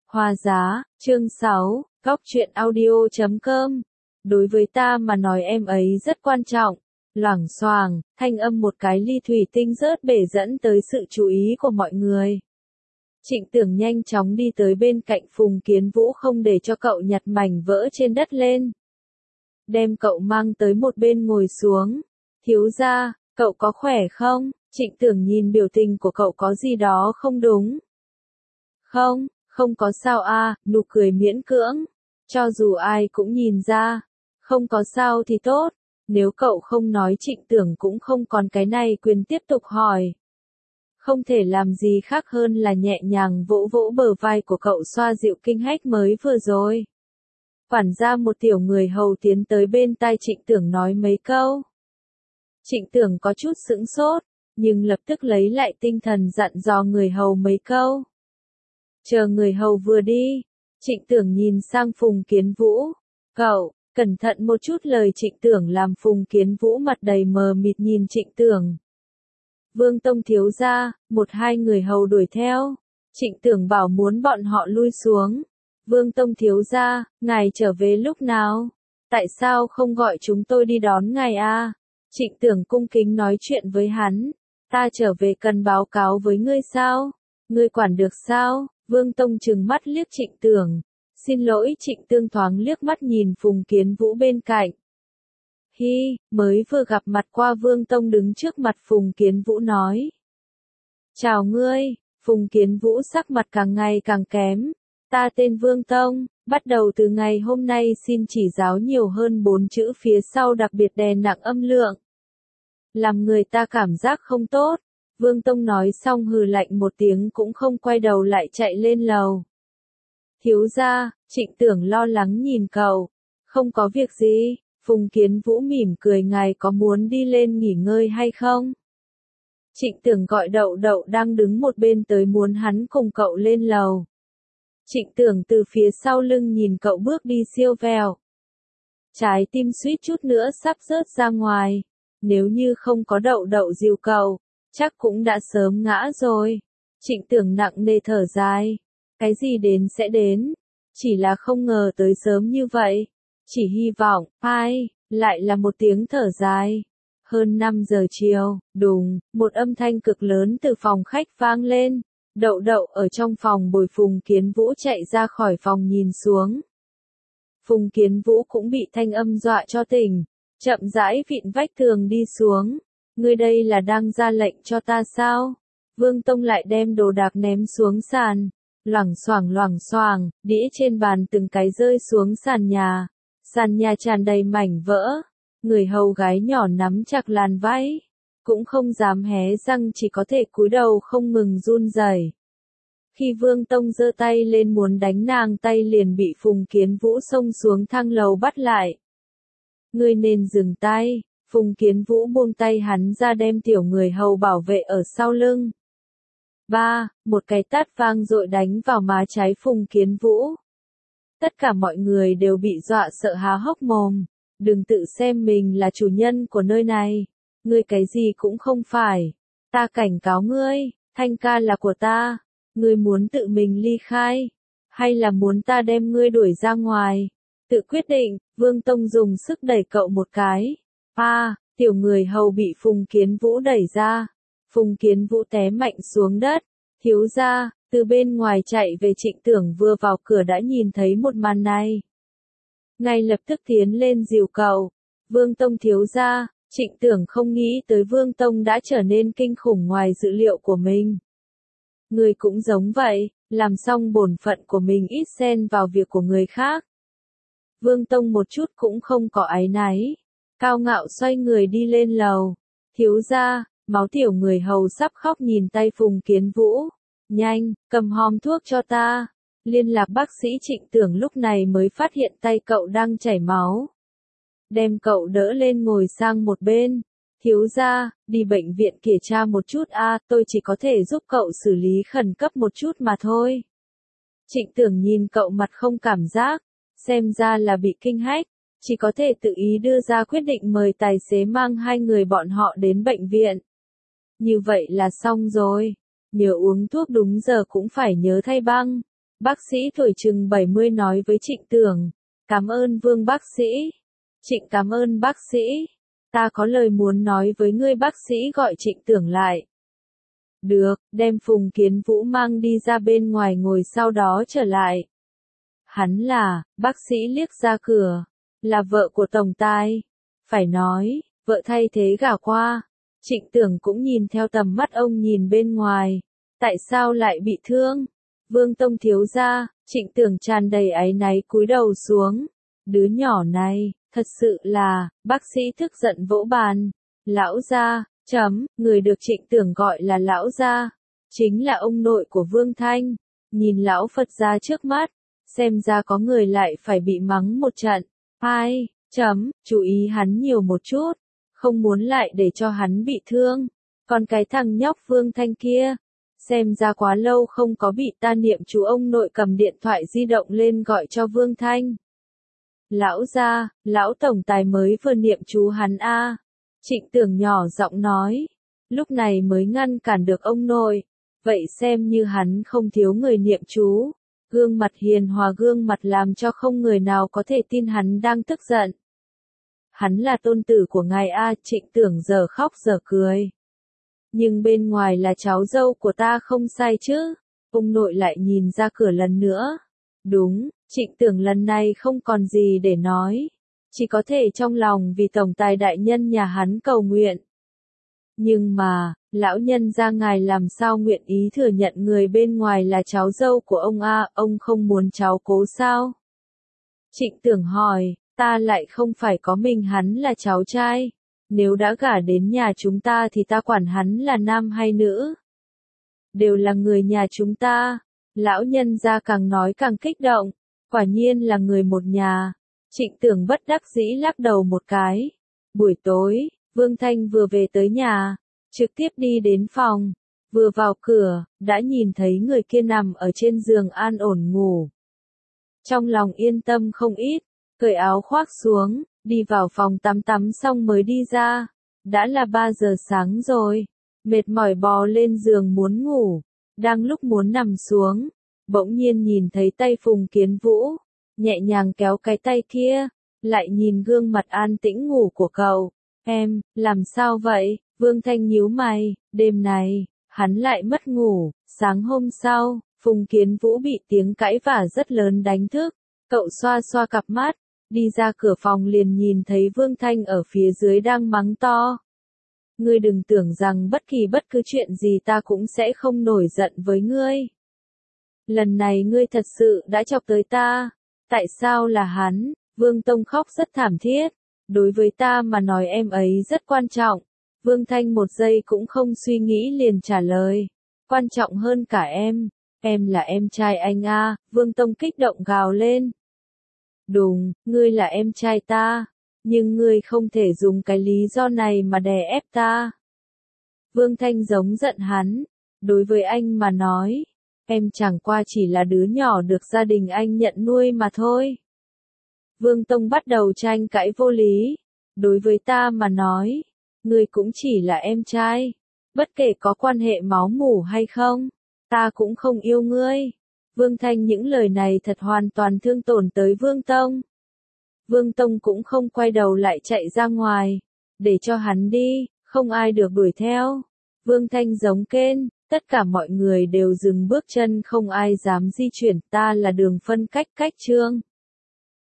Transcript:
Hoa giá, chương 6, Góc truyện audio.com. Đối với ta mà nói em ấy rất quan trọng. Loảng xoảng, thanh âm một cái ly thủy tinh rớt bể dẫn tới sự chú ý của mọi người. Trịnh Tưởng nhanh chóng đi tới bên cạnh Phùng Kiến Vũ không để cho cậu nhặt mảnh vỡ trên đất lên. Đem cậu mang tới một bên ngồi xuống. Thiếu gia, cậu có khỏe không? Trịnh Tưởng nhìn biểu tình của cậu có gì đó không đúng. Không có sao a, nụ cười miễn cưỡng. Cho dù ai cũng nhìn ra. Không có sao thì tốt. Nếu cậu không nói Trịnh Tưởng cũng không còn cái này quyền tiếp tục hỏi. Không thể làm gì khác hơn là nhẹ nhàng vỗ vỗ bờ vai của cậu xoa dịu kinh hách mới vừa rồi. Quản gia một tiểu người hầu tiến tới bên tai Trịnh Tưởng nói mấy câu. Trịnh Tưởng có chút sững sốt, nhưng lập tức lấy lại tinh thần dặn dò người hầu mấy câu. Chờ người hầu vừa đi, Trịnh Tưởng nhìn sang Phùng Kiến Vũ. Cậu, cẩn thận một chút, lời Trịnh Tưởng làm Phùng Kiến Vũ mặt đầy mờ mịt nhìn Trịnh Tưởng. Vương Tông thiếu gia, một hai người hầu đuổi theo. Trịnh Tưởng bảo muốn bọn họ lui xuống. Vương Tông thiếu gia, ngài trở về lúc nào? Tại sao không gọi chúng tôi đi đón ngài a? Trịnh Tưởng cung kính nói chuyện với hắn. Ta trở về cần báo cáo với ngươi sao? Ngươi quản được sao? Vương Tông trừng mắt liếc Trịnh Tưởng. Xin lỗi, Trịnh Tương thoáng liếc mắt nhìn Phùng Kiến Vũ bên cạnh. Hi, mới vừa gặp mặt qua Vương Tông đứng trước mặt Phùng Kiến Vũ nói. Chào ngươi, Phùng Kiến Vũ sắc mặt càng ngày càng kém. Ta tên Vương Tông, bắt đầu từ ngày hôm nay xin chỉ giáo nhiều hơn 4 chữ phía sau đặc biệt đè nặng âm lượng. Làm người ta cảm giác không tốt. Vương Tông nói xong hừ lạnh một tiếng cũng không quay đầu lại chạy lên lầu. Thiếu gia, Trịnh Tưởng lo lắng nhìn cậu. Không có việc gì, Phùng Kiến Vũ mỉm cười, ngài có muốn đi lên nghỉ ngơi hay không? Trịnh Tưởng gọi Đậu Đậu đang đứng một bên tới muốn hắn cùng cậu lên lầu. Trịnh Tưởng từ phía sau lưng nhìn cậu bước đi siêu vẹo. Trái tim suýt chút nữa sắp rớt ra ngoài. Nếu như không có Đậu Đậu dìu cậu, chắc cũng đã sớm ngã rồi. Trịnh Tưởng nặng nề thở dài. Cái gì đến sẽ đến. Chỉ là không ngờ tới sớm như vậy. Chỉ hy vọng, ai, lại là một tiếng thở dài. Hơn 5 giờ chiều, đùng, một âm thanh cực lớn từ phòng khách vang lên. Đậu Đậu ở trong phòng bồi Phùng Kiến Vũ chạy ra khỏi phòng nhìn xuống. Phùng Kiến Vũ cũng bị thanh âm dọa cho tỉnh. Chậm rãi vịn vách tường đi xuống. Ngươi đây là đang ra lệnh cho ta sao? Vương Tông lại đem đồ đạc ném xuống sàn. Loảng xoảng, đĩa trên bàn từng cái rơi xuống sàn nhà. Sàn nhà tràn đầy mảnh vỡ. Người hầu gái nhỏ nắm chặt làn váy. Cũng không dám hé răng, chỉ có thể cúi đầu không ngừng run rẩy. Khi Vương Tông giơ tay lên muốn đánh nàng, tay liền bị Phùng Kiến Vũ xông xuống thang lầu bắt lại. Ngươi nên dừng tay. Phùng Kiến Vũ buông tay hắn ra, đem tiểu người hầu bảo vệ ở sau lưng. Một cái tát vang dội đánh vào má trái Phùng Kiến Vũ. Tất cả mọi người đều bị dọa sợ há hốc mồm. Đừng tự xem mình là chủ nhân của nơi này. Ngươi cái gì cũng không phải. Ta cảnh cáo ngươi, Thanh ca là của ta. Ngươi muốn tự mình ly khai, hay là muốn ta đem ngươi đuổi ra ngoài? Tự quyết định. Vương Tông dùng sức đẩy cậu một cái. Tiểu người hầu bị Phùng Kiến Vũ đẩy ra. Phùng Kiến Vũ té mạnh xuống đất. Thiếu gia, từ bên ngoài chạy về Trịnh Tưởng vừa vào cửa đã nhìn thấy một màn này. Ngay lập tức tiến lên dìu cậu. Vương Tông thiếu gia. Trịnh Tưởng không nghĩ tới Vương Tông đã trở nên kinh khủng ngoài dự liệu của mình. Người cũng giống vậy, làm xong bổn phận của mình ít xen vào việc của người khác. Vương Tông một chút cũng không có áy náy. Cao ngạo xoay người đi lên lầu. Thiếu gia, máu tiểu người hầu sắp khóc nhìn tay Phùng Kiến Vũ. Nhanh, cầm hòm thuốc cho ta. Liên lạc bác sĩ. Trịnh Tưởng lúc này mới phát hiện tay cậu đang chảy máu. Đem cậu đỡ lên ngồi sang một bên. Thiếu gia, đi bệnh viện kiểm tra một chút tôi chỉ có thể giúp cậu xử lý khẩn cấp một chút mà thôi. Trịnh Tưởng nhìn cậu mặt không cảm giác, xem ra là bị kinh hách, chỉ có thể tự ý đưa ra quyết định mời tài xế mang hai người bọn họ đến bệnh viện. Như vậy là xong rồi, nhớ uống thuốc đúng giờ cũng phải nhớ thay băng. Bác sĩ tuổi chừng 70 nói với Trịnh Tưởng, cảm ơn Vương bác sĩ. Trịnh cảm ơn bác sĩ. Ta có lời muốn nói với ngươi, bác sĩ gọi Trịnh Tưởng lại. Được, đem Phùng Kiến Vũ mang đi ra bên ngoài ngồi sau đó trở lại. Hắn là, bác sĩ liếc ra cửa, là vợ của Tổng Tài. Phải nói, vợ thay thế gả qua. Trịnh Tưởng cũng nhìn theo tầm mắt ông nhìn bên ngoài. Tại sao lại bị thương? Vương Tông thiếu gia, Trịnh Tưởng tràn đầy áy náy cúi đầu xuống. Đứa nhỏ này, thật sự là, bác sĩ tức giận vỗ bàn. Lão gia, người được Trịnh Tưởng gọi là lão gia, chính là ông nội của Vương Thanh. Nhìn lão Phật gia trước mắt, xem ra có người lại phải bị mắng một trận. Chú ý hắn nhiều một chút, không muốn lại để cho hắn bị thương. Còn cái thằng nhóc Vương Thanh kia, xem ra quá lâu không có bị ta niệm chú, ông nội cầm điện thoại di động lên gọi cho Vương Thanh. Lão gia, lão tổng tài mới vừa niệm chú hắn a. Trịnh Tưởng nhỏ giọng nói, lúc này mới ngăn cản được ông nội. Vậy xem như hắn không thiếu người niệm chú. Gương mặt hiền hòa, gương mặt làm cho không người nào có thể tin hắn đang tức giận. Hắn là tôn tử của ngài a. Trịnh Tưởng giờ khóc giờ cười. Nhưng bên ngoài là cháu dâu của ta không sai chứ. Ông nội lại nhìn ra cửa lần nữa. Đúng, Trịnh Tưởng lần này không còn gì để nói. Chỉ có thể trong lòng vì tổng tài đại nhân nhà hắn cầu nguyện. Nhưng mà, lão nhân gia ngài làm sao nguyện ý thừa nhận người bên ngoài là cháu dâu của ông a, ông không muốn cháu cố sao? Trịnh Tưởng hỏi, ta lại không phải có mình hắn là cháu trai. Nếu đã gả đến nhà chúng ta thì ta quản hắn là nam hay nữ. Đều là người nhà chúng ta. Lão nhân gia càng nói càng kích động. Quả nhiên là người một nhà. Trịnh Tưởng bất đắc dĩ lắc đầu một cái. Buổi tối, Vương Thanh vừa về tới nhà, trực tiếp đi đến phòng. Vừa vào cửa, đã nhìn thấy người kia nằm ở trên giường an ổn ngủ. Trong lòng yên tâm không ít, cởi áo khoác xuống, đi vào phòng tắm xong mới đi ra. Đã là 3 giờ sáng rồi, mệt mỏi bò lên giường muốn ngủ. Đang lúc muốn nằm xuống, bỗng nhiên nhìn thấy tay Phùng Kiến Vũ, nhẹ nhàng kéo cái tay kia, lại nhìn gương mặt an tĩnh ngủ của cậu. Em, làm sao vậy? Vương Thanh nhíu mày, đêm này, hắn lại mất ngủ. Sáng hôm sau, Phùng Kiến Vũ bị tiếng cãi vả rất lớn đánh thức. Cậu xoa xoa cặp mắt, đi ra cửa phòng liền nhìn thấy Vương Thanh ở phía dưới đang mắng to. Ngươi đừng tưởng rằng bất cứ chuyện gì ta cũng sẽ không nổi giận với ngươi. Lần này ngươi thật sự đã chọc tới ta. Tại sao là hắn? Vương Tông khóc rất thảm thiết. Đối với ta mà nói em ấy rất quan trọng. Vương Thanh một giây cũng không suy nghĩ liền trả lời. Quan trọng hơn cả em là em trai anh a. Vương Tông kích động gào lên. Đúng, ngươi là em trai ta. Nhưng ngươi không thể dùng cái lý do này mà đè ép ta. Vương Thanh giống giận hắn. Đối với anh mà nói, em chẳng qua chỉ là đứa nhỏ được gia đình anh nhận nuôi mà thôi. Vương Tông bắt đầu tranh cãi vô lý. Đối với ta mà nói, ngươi cũng chỉ là em trai. Bất kể có quan hệ máu mủ hay không, ta cũng không yêu ngươi. Vương Thanh những lời này thật hoàn toàn thương tổn tới Vương Tông. Vương Tông cũng không quay đầu lại chạy ra ngoài, để cho hắn đi, không ai được đuổi theo. Vương Thanh giống kên, tất cả mọi người đều dừng bước chân, không ai dám di chuyển, ta là đường phân cách chương.